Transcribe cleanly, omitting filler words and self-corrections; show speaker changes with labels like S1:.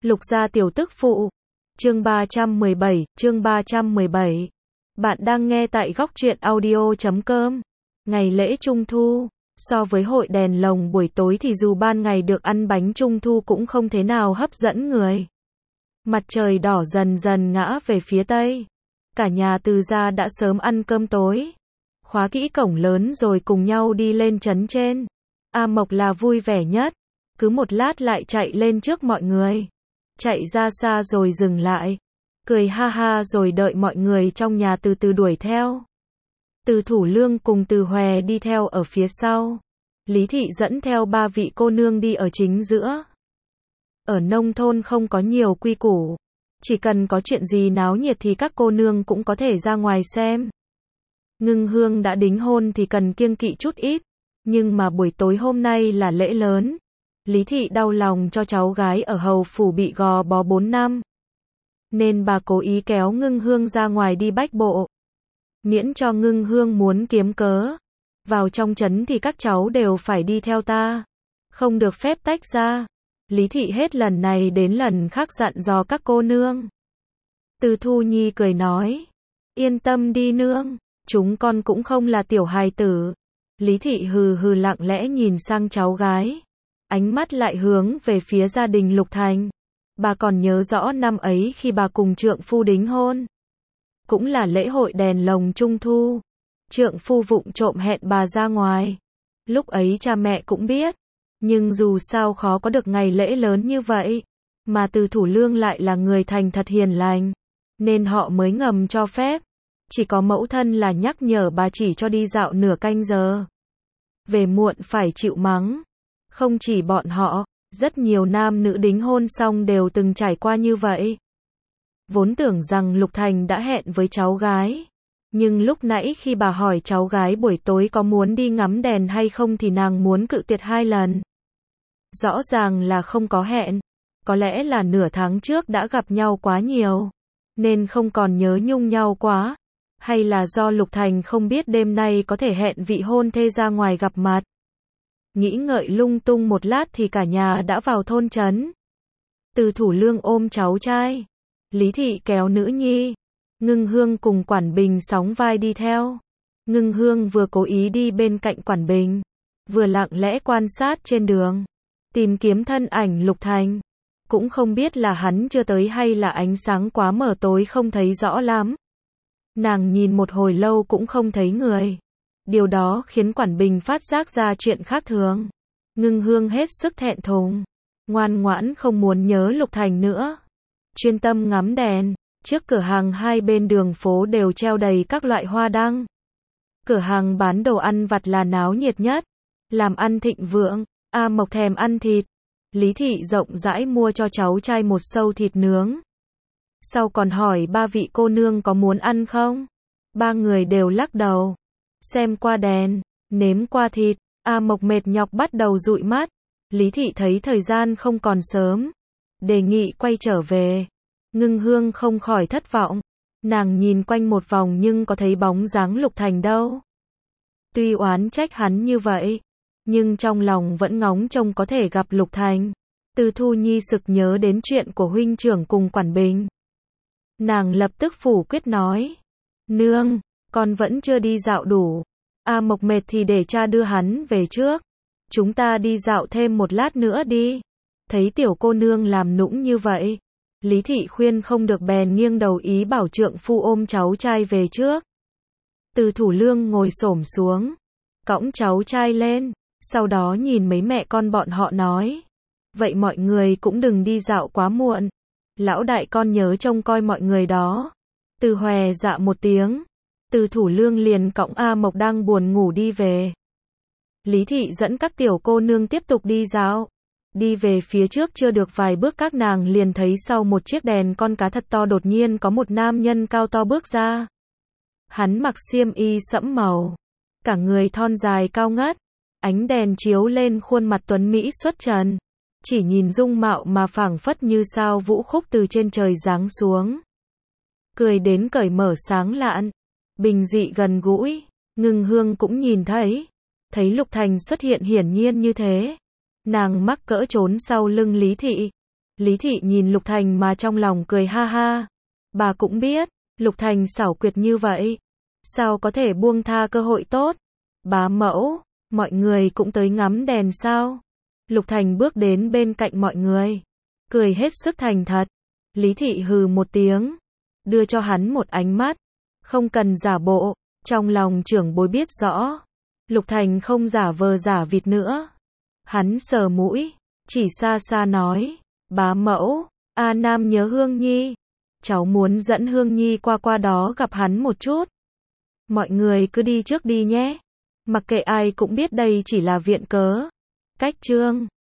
S1: Lục gia tiểu tức phụ. Chương 317. Bạn đang nghe tại góc truyện audio.com. Ngày lễ Trung thu. So với hội đèn lồng buổi tối thì dù ban ngày được ăn bánh Trung thu cũng không thế nào hấp dẫn người. Mặt trời đỏ dần dần ngã về phía tây. Cả nhà Từ gia đã sớm ăn cơm tối. Khóa kỹ cổng lớn rồi cùng nhau đi lên trấn trên. A Mộc là vui vẻ nhất. Cứ một lát lại chạy lên trước mọi người. Chạy ra xa rồi dừng lại. Cười ha ha rồi đợi mọi người trong nhà từ từ đuổi theo. Từ Thủ Lương cùng Từ Hòe đi theo ở phía sau. Lý Thị dẫn theo ba vị cô nương đi ở chính giữa. Ở nông thôn không có nhiều quy củ. Chỉ cần có chuyện gì náo nhiệt thì các cô nương cũng có thể ra ngoài xem. Ngưng Hương đã đính hôn thì cần kiêng kỵ chút ít. Nhưng mà buổi tối hôm nay là lễ lớn. Lý Thị đau lòng cho cháu gái ở hầu phủ bị gò bó 4 năm. Nên bà cố ý kéo Ngưng Hương ra ngoài đi bách bộ. Miễn cho Ngưng Hương muốn kiếm cớ. Vào trong trấn thì các cháu đều phải đi theo ta. Không được phép tách ra. Lý Thị hết lần này đến lần khác dặn dò các cô nương. Từ Thu Nhi cười nói. Yên tâm đi nương. Chúng con cũng không là tiểu hài tử. Lý Thị hừ hừ lặng lẽ nhìn sang cháu gái. Ánh mắt lại hướng về phía gia đình Lục Thành. Bà còn nhớ rõ năm ấy khi bà cùng trượng phu đính hôn. Cũng là lễ hội đèn lồng Trung thu. Trượng phu vụng trộm hẹn bà ra ngoài. Lúc ấy cha mẹ cũng biết. Nhưng dù sao khó có được ngày lễ lớn như vậy. Mà Từ Thủ Lương lại là người thành thật hiền lành. Nên họ mới ngầm cho phép. Chỉ có mẫu thân là nhắc nhở bà chỉ cho đi dạo nửa canh giờ. Về muộn phải chịu mắng. Không chỉ bọn họ, rất nhiều nam nữ đính hôn xong đều từng trải qua như vậy. Vốn tưởng rằng Lục Thành đã hẹn với cháu gái. Nhưng lúc nãy khi bà hỏi cháu gái buổi tối có muốn đi ngắm đèn hay không thì nàng muốn cự tuyệt 2 lần. Rõ ràng là không có hẹn. Có lẽ là nửa tháng trước đã gặp nhau quá nhiều. Nên không còn nhớ nhung nhau quá. Hay là do Lục Thành không biết đêm nay có thể hẹn vị hôn thê ra ngoài gặp mặt. Nghĩ ngợi lung tung một lát thì cả nhà đã vào thôn trấn. Từ Thủ Lương ôm cháu trai. Lý Thị kéo nữ nhi. Ngưng Hương cùng Quản Bình sóng vai đi theo. Ngưng Hương vừa cố ý đi bên cạnh Quản Bình. Vừa lặng lẽ quan sát trên đường. Tìm kiếm thân ảnh Lục Thành. Cũng không biết là hắn chưa tới hay là ánh sáng quá mờ tối không thấy rõ lắm. Nàng nhìn một hồi lâu cũng không thấy người. Điều đó khiến Quản Bình phát giác ra chuyện khác thường. Ngưng Hương hết sức thẹn thùng. Ngoan ngoãn không muốn nhớ Lục Thành nữa. Chuyên tâm ngắm đèn. Trước cửa hàng hai bên đường phố đều treo đầy các loại hoa đăng. Cửa hàng bán đồ ăn vặt là náo nhiệt nhất. Làm ăn thịnh vượng. A Mộc thèm ăn thịt. Lý Thị rộng rãi mua cho cháu trai một sâu thịt nướng. Sau còn hỏi ba vị cô nương có muốn ăn không? Ba người đều lắc đầu. Xem qua đèn, nếm qua thịt, A Mộc mệt nhọc bắt đầu dụi mắt. Lý Thị thấy thời gian không còn sớm. Đề nghị quay trở về. Ngưng Hương không khỏi thất vọng. Nàng nhìn quanh một vòng nhưng có thấy bóng dáng Lục Thành đâu. Tuy oán trách hắn như vậy, nhưng trong lòng vẫn ngóng trông có thể gặp Lục Thành. Từ Thu Nhi sực nhớ đến chuyện của huynh trưởng cùng Quản Bình. Nàng lập tức phủ quyết nói. Nương, con vẫn chưa đi dạo đủ. A Mộc mệt thì để cha đưa hắn về trước. Chúng ta đi dạo thêm một lát nữa đi. Thấy tiểu cô nương làm nũng như vậy. Lý Thị khuyên không được bèn nghiêng đầu ý bảo trượng phu ôm cháu trai về trước. Từ Thủ Lương ngồi xổm xuống. Cõng cháu trai lên. Sau đó nhìn mấy mẹ con bọn họ nói. Vậy mọi người cũng đừng đi dạo quá muộn. Lão đại con nhớ trông coi mọi người đó. Từ Hòe dạ một tiếng. Từ Thủ Lương liền cõng A Mộc đang buồn ngủ đi về. Lý Thị dẫn các tiểu cô nương tiếp tục đi dạo. Đi về phía trước chưa được vài bước các nàng liền thấy sau một chiếc đèn con cá thật to đột nhiên có một nam nhân cao to bước ra. Hắn mặc xiêm y sẫm màu. Cả người thon dài cao ngất. Ánh đèn chiếu lên khuôn mặt tuấn mỹ xuất trần. Chỉ nhìn dung mạo mà phảng phất như sao vũ khúc từ trên trời giáng xuống. Cười đến cởi mở sáng lạn. Bình dị gần gũi. Ngưng Hương cũng nhìn thấy. Thấy Lục Thành xuất hiện hiển nhiên như thế. Nàng mắc cỡ trốn sau lưng Lý Thị. Lý Thị nhìn Lục Thành mà trong lòng cười ha ha. Bà cũng biết, Lục Thành xảo quyệt như vậy. Sao có thể buông tha cơ hội tốt? Bá mẫu, mọi người cũng tới ngắm đèn sao? Lục Thành bước đến bên cạnh mọi người. Cười hết sức thành thật. Lý Thị hừ một tiếng. Đưa cho hắn một ánh mắt. Không cần giả bộ. Trong lòng trưởng bối biết rõ. Lục Thành không giả vờ giả vịt nữa. Hắn sờ mũi. Chỉ xa xa nói. Bá mẫu, A Nam nhớ Hương Nhi. Cháu muốn dẫn Hương Nhi qua đó gặp hắn một chút. Mọi người cứ đi trước đi nhé. Mặc kệ ai cũng biết đây chỉ là viện cớ. Cách chương